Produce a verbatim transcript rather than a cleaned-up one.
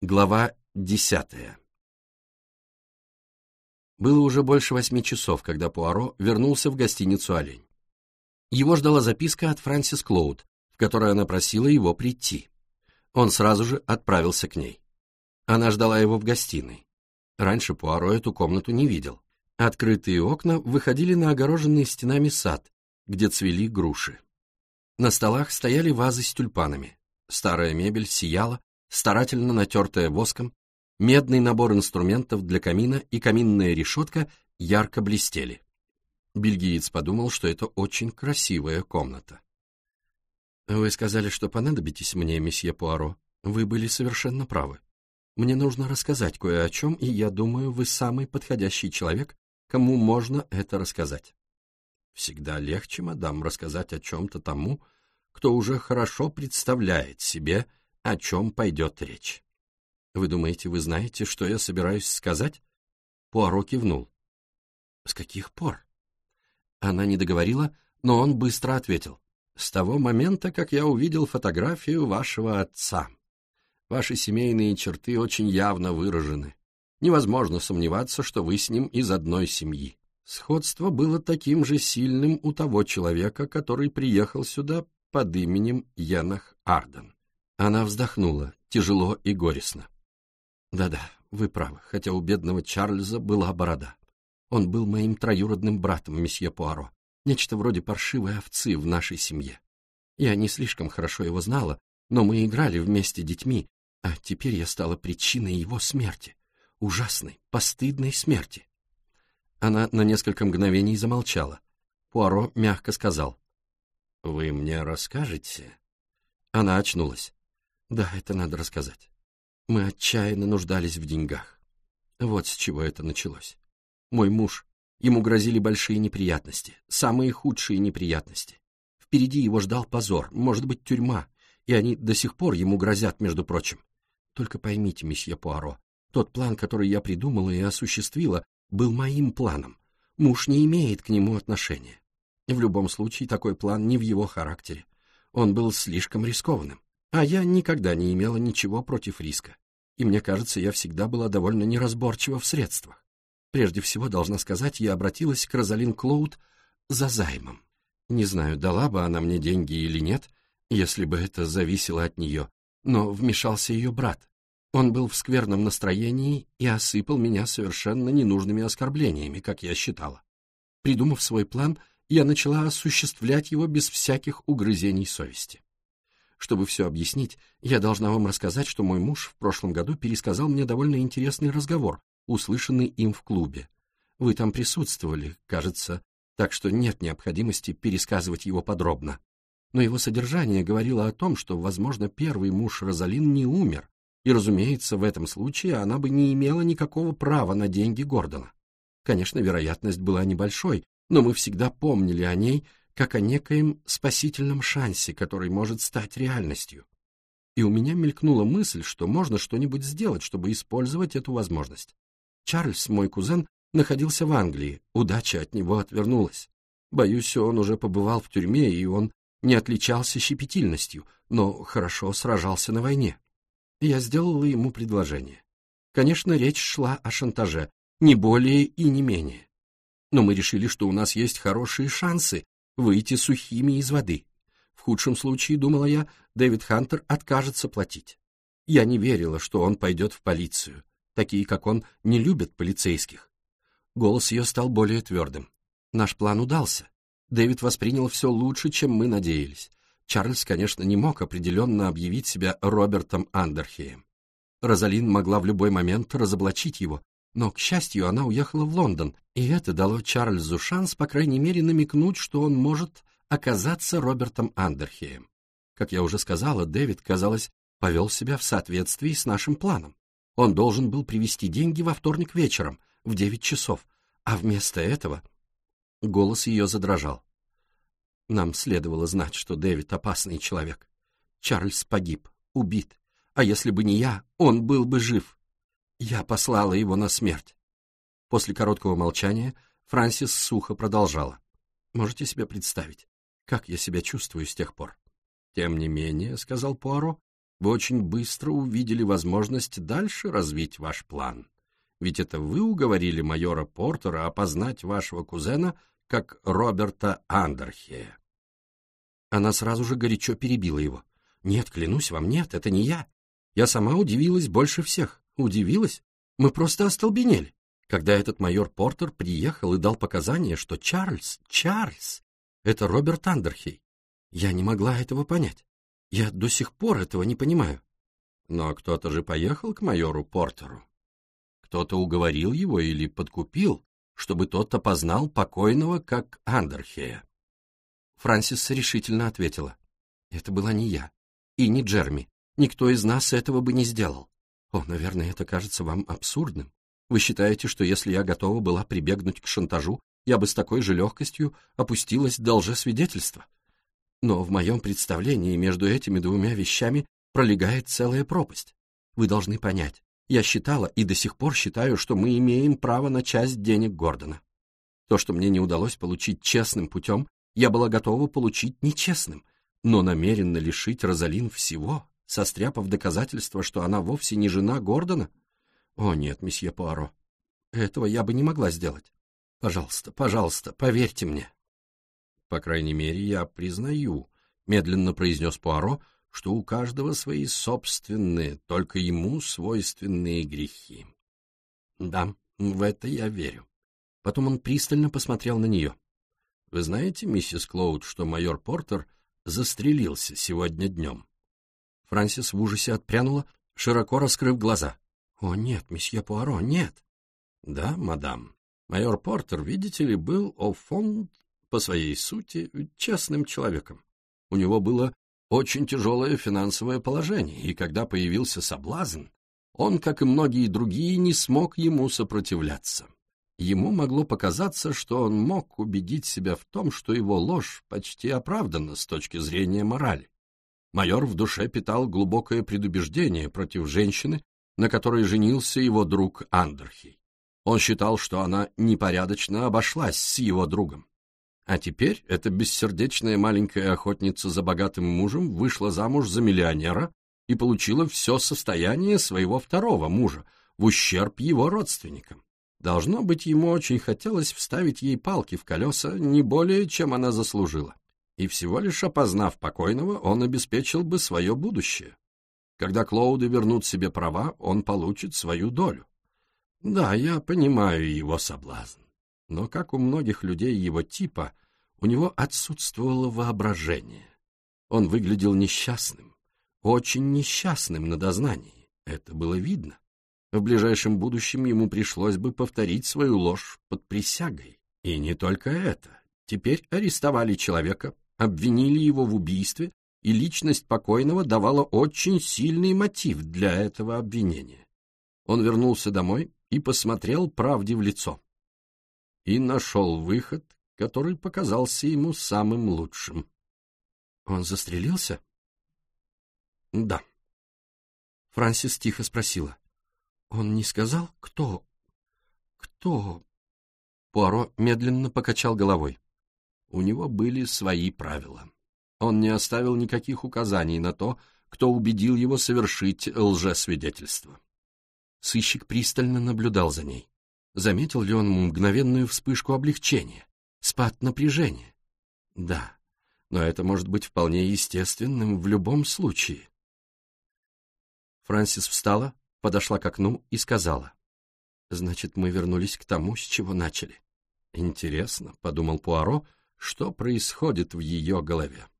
Глава десятая. Было уже больше восьми часов, когда Пуаро вернулся в гостиницу «Олень». Его ждала записка от Франсис Клоуд, в которой она просила его прийти. Он сразу же отправился к ней. Она ждала его в гостиной. Раньше Пуаро эту комнату не видел. Открытые окна выходили на огороженный стенами сад, где цвели груши. На столах стояли вазы с тюльпанами. Старая мебель сияла, старательно натертая воском, медный набор инструментов для камина и каминная решетка ярко блестели. Бельгиец подумал, что это очень красивая комната. «Вы сказали, что понадобитесь мне, месье Пуаро. Вы были совершенно правы. Мне нужно рассказать кое о чем, и я думаю, вы самый подходящий человек, кому можно это рассказать». «Всегда легче, мадам, рассказать о чем-то тому, кто уже хорошо представляет себе, о чем пойдет речь. Вы думаете, вы знаете, что я собираюсь сказать?» Пуаро кивнул. «С каких пор?» Она не договорила, но он быстро ответил. «С того момента, как я увидел фотографию вашего отца. Ваши семейные черты очень явно выражены. Невозможно сомневаться, что вы с ним из одной семьи. Сходство было таким же сильным у того человека, который приехал сюда под именем Енох Арден». Она вздохнула, тяжело и горестно. «Да-да, вы правы, хотя у бедного Чарльза была борода. Он был моим троюродным братом, месье Пуаро, нечто вроде паршивой овцы в нашей семье. Я не слишком хорошо его знала, но мы играли вместе детьми, а теперь я стала причиной его смерти, ужасной, постыдной смерти». Она на несколько мгновений замолчала. Пуаро мягко сказал: «Вы мне расскажете?» Она очнулась. «Да, это надо рассказать. Мы отчаянно нуждались в деньгах. Вот с чего это началось. Мой муж, ему грозили большие неприятности, самые худшие неприятности. Впереди его ждал позор, может быть, тюрьма, и они до сих пор ему грозят, между прочим. Только поймите, месье Пуаро, тот план, который я придумала и осуществила, был моим планом. Муж не имеет к нему отношения. В любом случае, такой план не в его характере. Он был слишком рискованным. А я никогда не имела ничего против риска. И мне кажется, я всегда была довольно неразборчива в средствах. Прежде всего, должна сказать, я обратилась к Розалин Клоуд за займом. Не знаю, дала бы она мне деньги или нет, если бы это зависело от нее, но вмешался ее брат. Он был в скверном настроении и осыпал меня совершенно ненужными оскорблениями, как я считала. Придумав свой план, я начала осуществлять его без всяких угрызений совести. Чтобы все объяснить, я должна вам рассказать, что мой муж в прошлом году пересказал мне довольно интересный разговор, услышанный им в клубе. Вы там присутствовали, кажется, так что нет необходимости пересказывать его подробно. Но его содержание говорило о том, что, возможно, первый муж Розалин не умер, и, разумеется, в этом случае она бы не имела никакого права на деньги Гордона. Конечно, вероятность была небольшой, но мы всегда помнили о ней как о некоем спасительном шансе, который может стать реальностью. И у меня мелькнула мысль, что можно что-нибудь сделать, чтобы использовать эту возможность. Чарльз, мой кузен, находился в Англии, удача от него отвернулась. Боюсь, он уже побывал в тюрьме, и он не отличался щепетильностью, но хорошо сражался на войне. Я сделала ему предложение. Конечно, речь шла о шантаже, не более и не менее. Но мы решили, что у нас есть хорошие шансы выйти сухими из воды. В худшем случае, думала я, Дэвид Хантер откажется платить. Я не верила, что он пойдет в полицию. Такие, как он, не любят полицейских. Голос ее стал более твердым. Наш план удался. Дэвид воспринял все лучше, чем мы надеялись. Чарльз, конечно, не мог определенно объявить себя Робертом Андерхеем. Розалин могла в любой момент разоблачить его, но, к счастью, она уехала в Лондон, и это дало Чарльзу шанс, по крайней мере, намекнуть, что он может оказаться Робертом Андерхеем. Как я уже сказала, Дэвид, казалось, повел себя в соответствии с нашим планом. Он должен был привезти деньги во вторник вечером, в девять часов, а вместо этого... Голос ее задрожал. Нам следовало знать, что Дэвид опасный человек. Чарльз погиб, убит, а если бы не я, он был бы жив. Я послала его на смерть. После короткого молчания Франсис сухо продолжала. Можете себе представить, как я себя чувствую с тех пор? Тем не менее, — сказал Пуаро, вы очень быстро увидели возможность дальше развить ваш план. Ведь это вы уговорили майора Портера опознать вашего кузена как Роберта Андерхея». Она сразу же горячо перебила его. «Нет, клянусь вам, нет, это не я. Я сама удивилась больше всех. Удивилась? Мы просто остолбенели, когда этот майор Портер приехал и дал показания, что Чарльз, Чарльз, это Роберт Андерхей. Я не могла этого понять. Я до сих пор этого не понимаю». «Но кто-то же поехал к майору Портеру. Кто-то уговорил его или подкупил, чтобы тот опознал покойного как Андерхея». Франсис решительно ответила. «Это была не я. И не Джерми. Никто из нас этого бы не сделал. О, наверное, это кажется вам абсурдным. Вы считаете, что если я готова была прибегнуть к шантажу, я бы с такой же легкостью опустилась до лжесвидетельства. Но в моем представлении между этими двумя вещами пролегает целая пропасть. Вы должны понять, я считала и до сих пор считаю, что мы имеем право на часть денег Гордона. То, что мне не удалось получить честным путем, я была готова получить нечестным, но намеренно лишить Розалин всего, состряпав доказательство, что она вовсе не жена Гордона? О нет, месье Пуаро, этого я бы не могла сделать. Пожалуйста, пожалуйста, поверьте мне». «По крайней мере, я признаю», — медленно произнес Пуаро, «что у каждого свои собственные, только ему свойственные грехи». «Да, в это я верю». Потом он пристально посмотрел на нее. «Вы знаете, миссис Клоуд, что майор Портер застрелился сегодня днем?» Франсис в ужасе отпрянула, широко раскрыв глаза. «О, нет, месье Пуаро, нет». «Да, мадам. Майор Портер, видите ли, был au fond, по своей сути, честным человеком. У него было очень тяжелое финансовое положение, и когда появился соблазн, он, как и многие другие, не смог ему сопротивляться. Ему могло показаться, что он мог убедить себя в том, что его ложь почти оправдана с точки зрения морали. Майор в душе питал глубокое предубеждение против женщины, на которой женился его друг Андерхей. Он считал, что она непорядочно обошлась с его другом. А теперь эта бессердечная маленькая охотница за богатым мужем вышла замуж за миллионера и получила все состояние своего второго мужа в ущерб его родственникам. Должно быть, ему очень хотелось вставить ей палки в колеса не более, чем она заслужила. И всего лишь опознав покойного, он обеспечил бы свое будущее. Когда Клоуды вернут себе права, он получит свою долю. Да, я понимаю его соблазн. Но, как у многих людей его типа, у него отсутствовало воображение. Он выглядел несчастным, очень несчастным на дознании. Это было видно. В ближайшем будущем ему пришлось бы повторить свою ложь под присягой. И не только это. Теперь арестовали человека, обвинили его в убийстве, и личность покойного давала очень сильный мотив для этого обвинения. Он вернулся домой и посмотрел правде в лицо. И нашел выход, который показался ему самым лучшим. Он застрелился? Да. Франсис тихо спросила. Он не сказал, кто? Кто? Пуаро медленно покачал головой. У него были свои правила. Он не оставил никаких указаний на то, кто убедил его совершить лжесвидетельство. Сыщик пристально наблюдал за ней. Заметил ли он мгновенную вспышку облегчения, спад напряжения? Да, но это может быть вполне естественным в любом случае. Франсис встала, подошла к окну и сказала. «Значит, мы вернулись к тому, с чего начали». «Интересно», — подумал Пуаро, — «что происходит в ее голове?»